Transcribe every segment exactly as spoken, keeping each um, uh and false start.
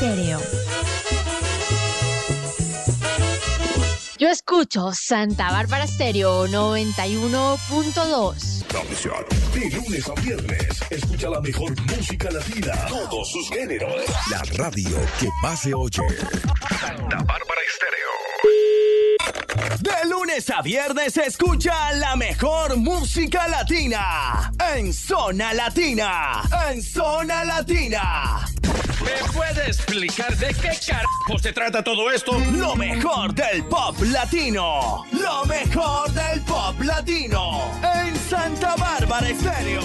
Estéreo. Yo escucho Santa Bárbara Estéreo noventa y uno punto dos. De lunes a viernes, escucha la mejor música latina, todos sus géneros. La radio que más se oye. Santa Bárbara Estéreo. De lunes a viernes, escucha la mejor música latina. En Zona Latina. En Zona Latina. ¿Me puede explicar de qué carajo se trata todo esto? Lo mejor del pop latino. Lo mejor del pop latino. En Santa Bárbara Estéreo.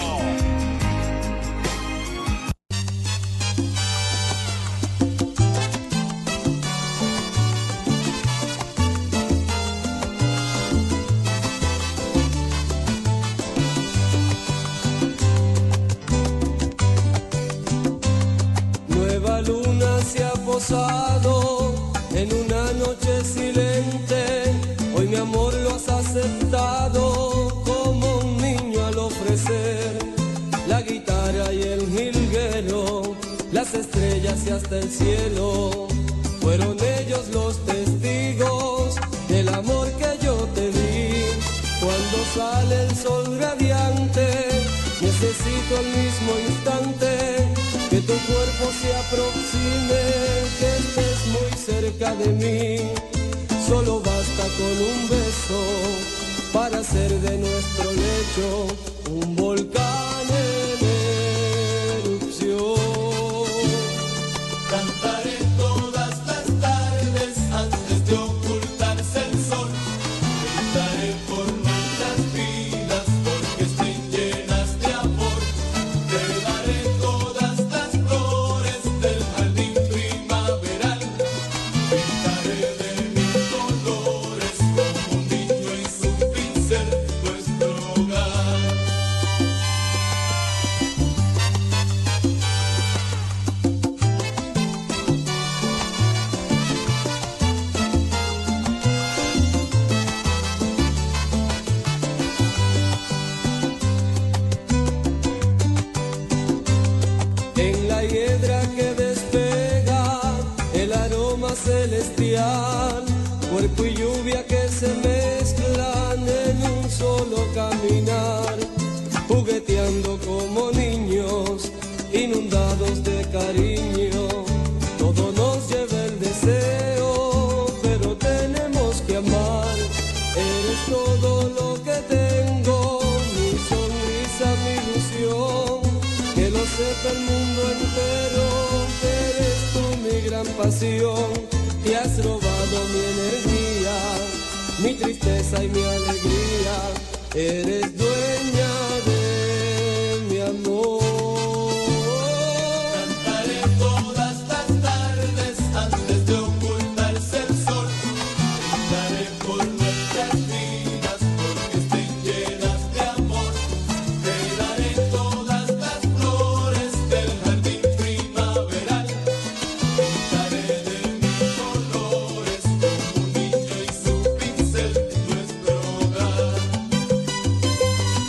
Nueva luna se ha posado en una noche silente. Hoy mi amor lo has aceptado como un niño al ofrecer la guitarra y el jilguero, las estrellas y hasta el cielo. Fueron ellos los testigos del amor que yo te di. Cuando sale el sol radiante, necesito al mismo instante que tu cuerpo se aproxime, que estés muy cerca de mí. Solo basta con un beso para hacer de nuestro lecho un volcán en erupción. Cantaré todas las tardes antes de ocultarse el sol. Gritaré por nuestras vidas porque estén llenas de amor. Te daré todas las flores del jardín primaveral. Pintaré de mil colores como un niño y su pincel nuestro hogar. En la hiedra que despega el aroma celestial, cuerpo y lluvia que se mezclan en un solo caminar, jugueteando como niños, inundados de cariño. Todo nos lleva el deseo, pero tenemos que amar. Eres todo lo que tengo, mi sonrisa, mi ilusión. Que lo sepa el mundo entero, que eres tú mi gran pasión. Te has robado mi energía, mi tristeza y mi alegría. Eres dueña de mi amor. Cantaré todas las tardes antes de ocultarse el sol. Brindaré por nuestras vidas porque estén llenas de amor. Te daré todas las flores del jardín primaveral. Pintaré de mil colores como un niño y su pincel nuestro hogar.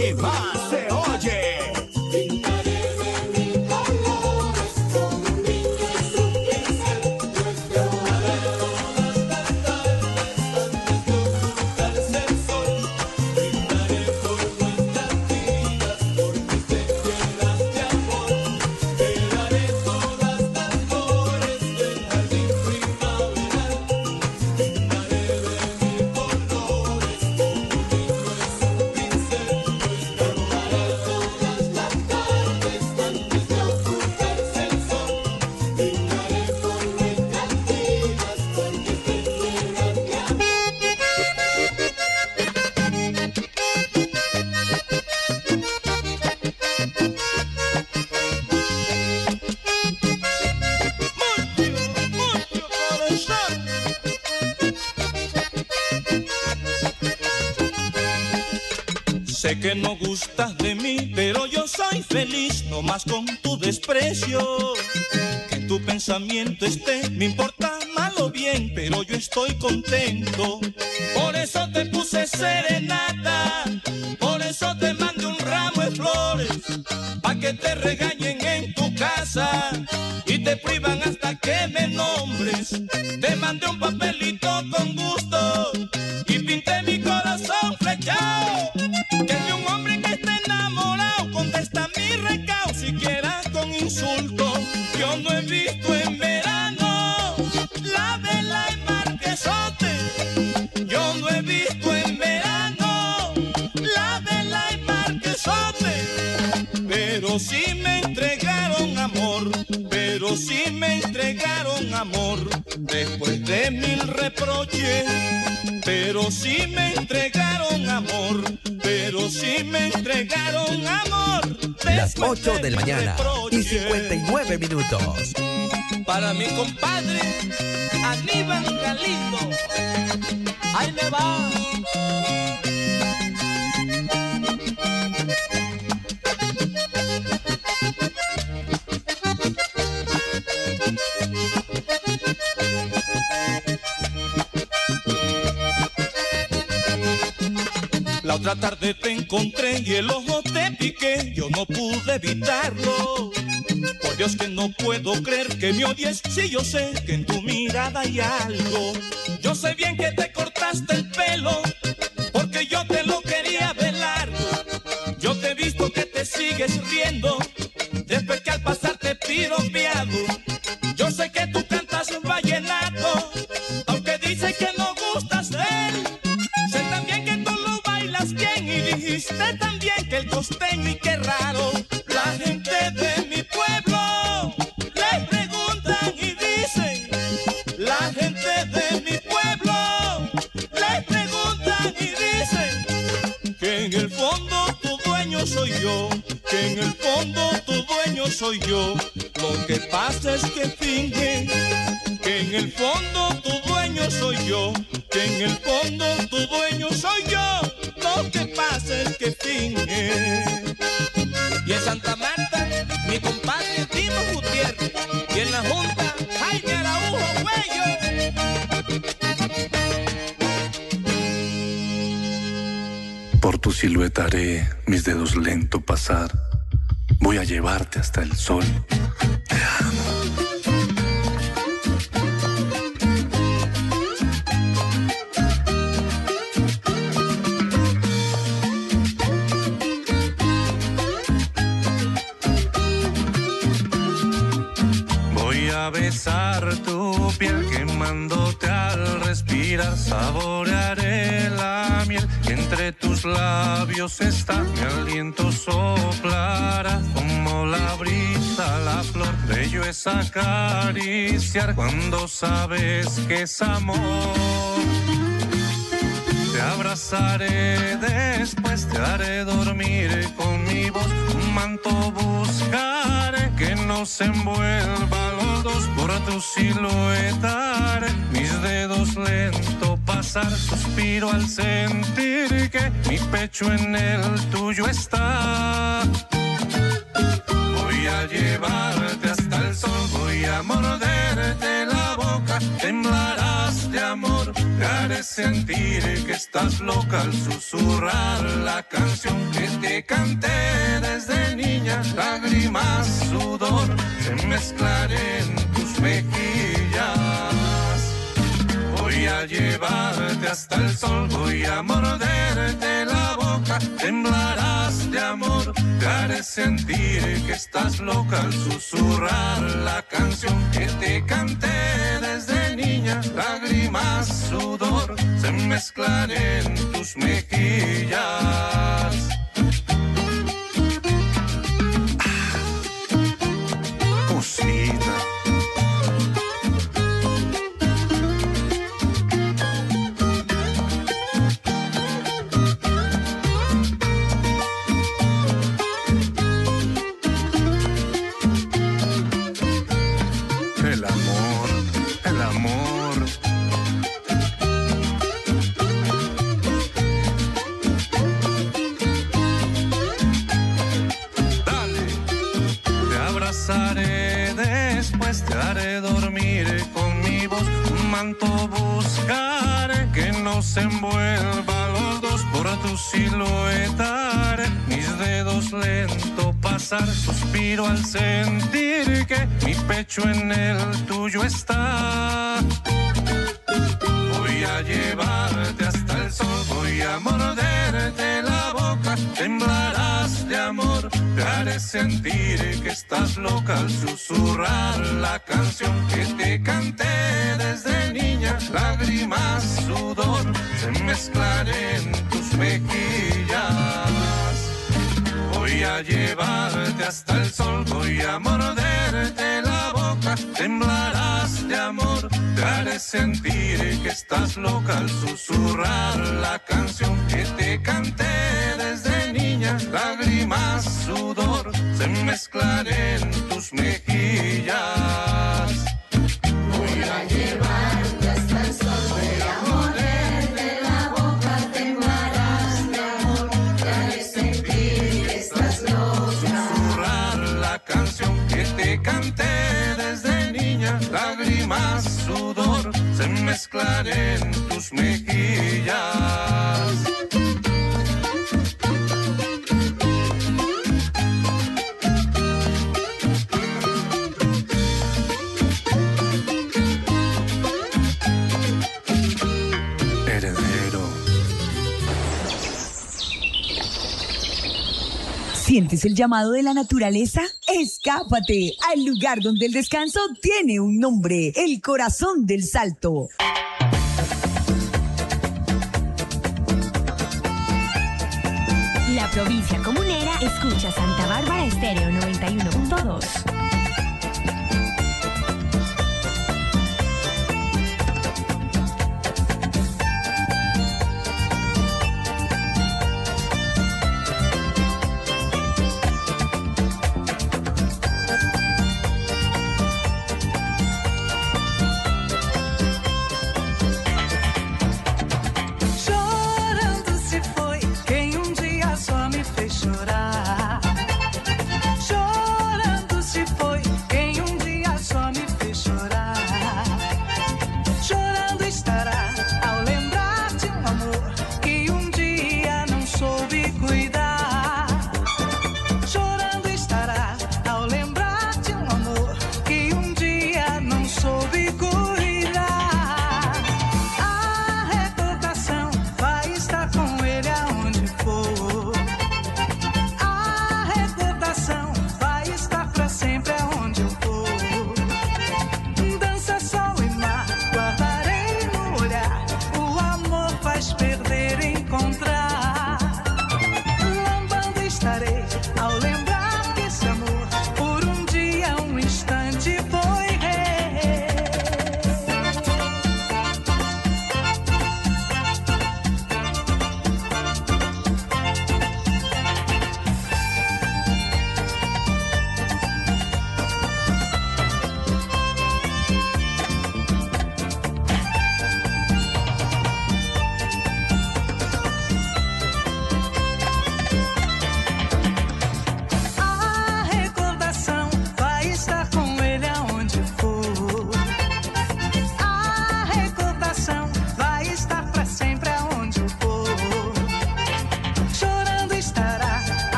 que más se oye. Sé que no gustas de mí, pero yo soy feliz, no más con tu desprecio. Que en tu pensamiento esté, me importa mal o bien, pero yo estoy contento. Por eso te puse serenata, por eso te mandé un ramo de flores, pa' que te regañen en tu casa y te privan hasta que me nombres. Te mandé un papelito con gusto y pinté mi corazón flechado. Que de un hombre que esté enamorado contesta mi recao, siquiera con insulto. Yo no he visto en verano la vela y marquesote. Yo no he visto en verano la vela y marquesote. Pero sí me entregaron amor, pero sí me entregaron amor. Después de mil reproches, pero sí me entregaron amor, pero sí me entregaron amor. Las ocho de la mañana y cincuenta y nueve minutos. Para mi compadre Aníbal Galindo, ahí le va. La otra tarde te encontré y el ojo te piqué, yo no pude evitarlo. Por Dios que no puedo creer que me odies, si yo sé que en tu mirada hay algo. Yo sé bien que te cortaste el pelo, porque yo te lo quería ver largo. Yo te he visto que te sigues riendo, después que al pasar te piropeado. Yo sé que tú cantas vallenato, aunque dices que no gustas de él. Sé también que tú lo bailas bien y dijiste también que el costeño y qué raro. La gente de mi pueblo le preguntan y dicen, la gente de mi pueblo le preguntan y dicen que en el fondo tu dueño soy yo, que en el fondo tu dueño soy yo. Lo que pasa es que finge que en el fondo tu dueño soy yo, que en el fondo tu dueño soy yo. Lo que pasa es que finge. Y en Santa Marta, mi compadre Timo Gutiérrez, y en la Junta, Jaime Araujo Cuello. Por tu silueta haré mis dedos lento pasar, voy a llevarte hasta el sol. Te amo. A besar tu piel quemándote al respirar, saborearé la miel que entre tus labios está, mi aliento soplará como la brisa, la flor, bello es acariciar cuando sabes que es amor. Te abrazaré después, te haré dormir con mi voz, un manto buscaré que nos envuelva los dos, por tu silueta haré mis dedos lento pasar, suspiro al sentir que mi pecho en el tuyo está. Voy a llevarte hasta el sol, voy a morderte la boca, temblarás de amor, te haré sentir que estás loca al susurrar la canción que te canté desde niña. Lágrimas, sudor, se mezclarán en tus mejillas. Voy a llevarte hasta el sol, voy a morderte la boca, temblarás de amor, te haré sentir que estás loca al susurrar la canción que te canté desde niña. Lágrimas, sudor, se mezclan en tus mejillas. Ah, cosita. Después te haré dormir con mi voz, un manto buscaré que nos envuelva los dos. Por tu silueta haré mis dedos lento pasar, suspiro al sentir que mi pecho en el tuyo está. Voy a llevarte hasta el sol, voy a morderte la boca, temblarás de amor, te haré sentir que estás loca al susurrar la canción que te canté desde niña. Lágrimas, sudor, se mezclan en tus mejillas. Voy a llevarte hasta el sol, voy a morderte la boca, temblarás de amor, te haré sentir que estás loca al susurrar la canción que te canté desde niña. Lágrimas, sudor, se mezclan en tus mejillas. Voy a llevarte hasta el sol, voy a morderte la boca, temblarás de amor, te haré sentir que estás loca. Susurrar la canción que te canté desde niña. Lágrimas, sudor, se mezclan en tus mejillas. ¿Sientes el llamado de la naturaleza? Escápate al lugar donde el descanso tiene un nombre, el Corazón del Salto. La provincia comunera escucha Santa Bárbara Estéreo noventa y uno punto dos. Chorando se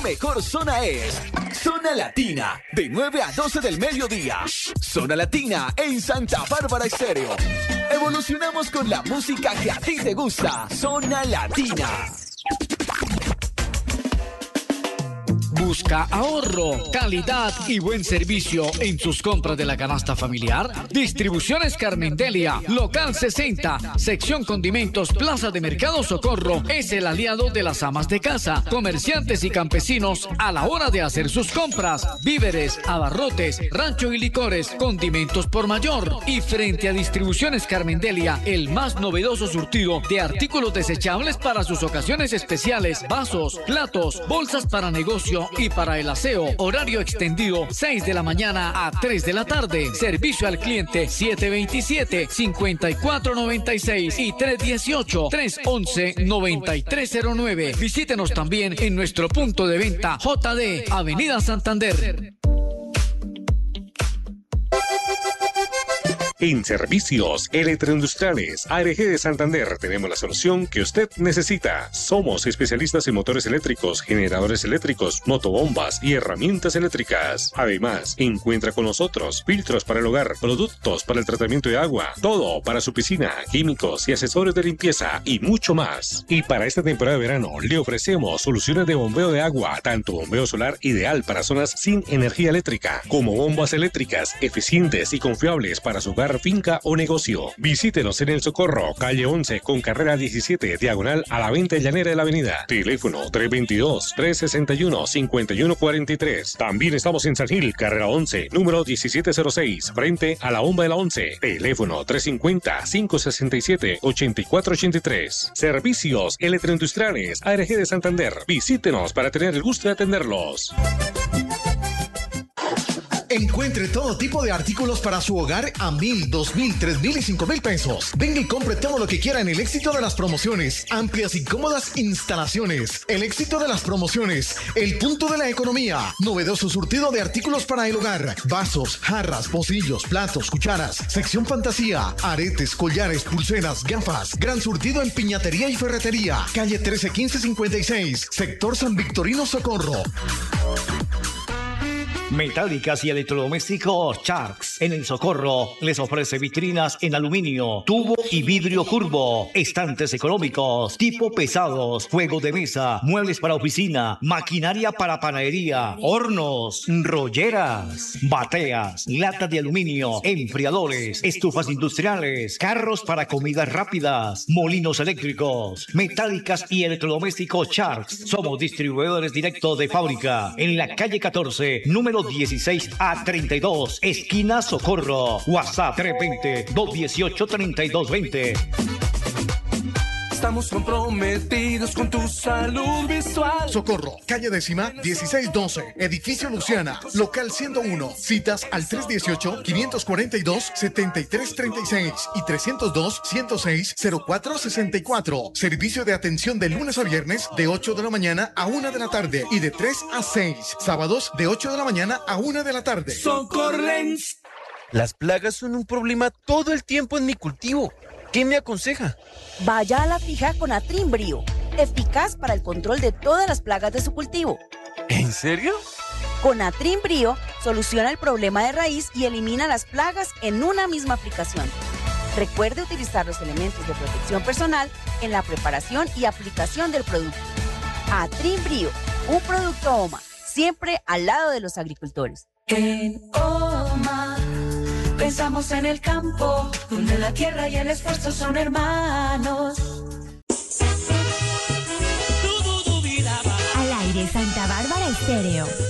mejor zona es Zona Latina, de nueve a doce del mediodía. Zona Latina en Santa Bárbara Estéreo. Evolucionamos con la música que a ti te gusta. Zona Latina. Busca ahorro, calidad y buen servicio en sus compras de la canasta familiar. Distribuciones Carmen Delia, local sesenta, sección condimentos, Plaza de Mercado Socorro. Es el aliado de las amas de casa, comerciantes y campesinos a la hora de hacer sus compras. Víveres, abarrotes, rancho y licores, condimentos por mayor. Y frente a Distribuciones Carmen Delia, el más novedoso surtido de artículos desechables para sus ocasiones especiales: vasos, platos, bolsas para negocio y para el aseo. Horario extendido, seis de la mañana a tres de la tarde. Servicio al cliente siete veintisiete, cincuenta y cuatro noventa y seis y tres dieciocho, tres once, noventa y tres cero nueve. Visítenos también en nuestro punto de venta J D, Avenida Santander. En Servicios Electroindustriales A R G de Santander tenemos la solución que usted necesita. Somos especialistas en motores eléctricos, generadores eléctricos, motobombas y herramientas eléctricas. Además, encuentra con nosotros filtros para el hogar, productos para el tratamiento de agua, todo para su piscina, químicos y accesorios de limpieza y mucho más. Y para esta temporada de verano le ofrecemos soluciones de bombeo de agua, tanto bombeo solar ideal para zonas sin energía eléctrica, como bombas eléctricas eficientes y confiables para su hogar, finca o negocio. Visítenos en El Socorro, calle once con carrera diecisiete, diagonal a la venta llanera de la avenida. Teléfono tres veintidós, trescientos sesenta y uno, cincuenta y uno cuarenta y tres. También estamos en San Gil, carrera once, número diecisiete cero seis, frente a la bomba de la once. Teléfono tres cincuenta, cinco sesenta y siete, ochenta y cuatro ochenta y tres. Servicios Electroindustriales A R G de Santander. Visítenos para tener el gusto de atenderlos. Encuentre todo tipo de artículos para su hogar a mil, dos mil, tres mil y cinco mil pesos. Venga y compre todo lo que quiera en el éxito de las promociones. Amplias y cómodas instalaciones. El éxito de las promociones. El punto de la economía. Novedoso surtido de artículos para el hogar. Vasos, jarras, pocillos, platos, cucharas. Sección fantasía. Aretes, collares, pulseras, gafas. Gran surtido en piñatería y ferretería. Calle trece quince cincuenta y seis. Sector San Victorino Socorro. Metálicas y electrodomésticos Sharks en El Socorro les ofrece vitrinas en aluminio, tubo y vidrio curvo, estantes económicos, tipo pesados, juego de mesa, muebles para oficina, maquinaria para panadería, hornos, rolleras, bateas, latas de aluminio, enfriadores, estufas industriales, carros para comidas rápidas, molinos eléctricos. Metálicas y electrodomésticos Sharks. Somos distribuidores directos de fábrica en la calle catorce, número dieciséis a treinta y dos, esquina Socorro. WhatsApp tres veinte, dos dieciocho, treinta y dos veinte. Estamos comprometidos con tu salud visual. Socorro, calle décima, dieciséis doce, edificio Luciana, local ciento uno. Citas al tres dieciocho, quinientos cuarenta y dos, setenta y tres treinta y seis y trescientos dos, ciento seis, cero cuatro sesenta y cuatro. Servicio de atención de lunes a viernes de ocho de la mañana a una de la tarde y de tres a seis. Sábados de ocho de la mañana a una de la tarde. Socorrens. Las plagas son un problema todo el tiempo en mi cultivo. ¿Qué me aconseja? Vaya a la fija con Atrimbrio, eficaz para el control de todas las plagas de su cultivo. ¿En serio? Con Atrimbrio soluciona el problema de raíz y elimina las plagas en una misma aplicación. Recuerde utilizar los elementos de protección personal en la preparación y aplicación del producto. Atrimbrio, un producto O M A, siempre al lado de los agricultores. En O M A pensamos en el campo, donde la tierra y el esfuerzo son hermanos. Al aire Santa Bárbara Estéreo.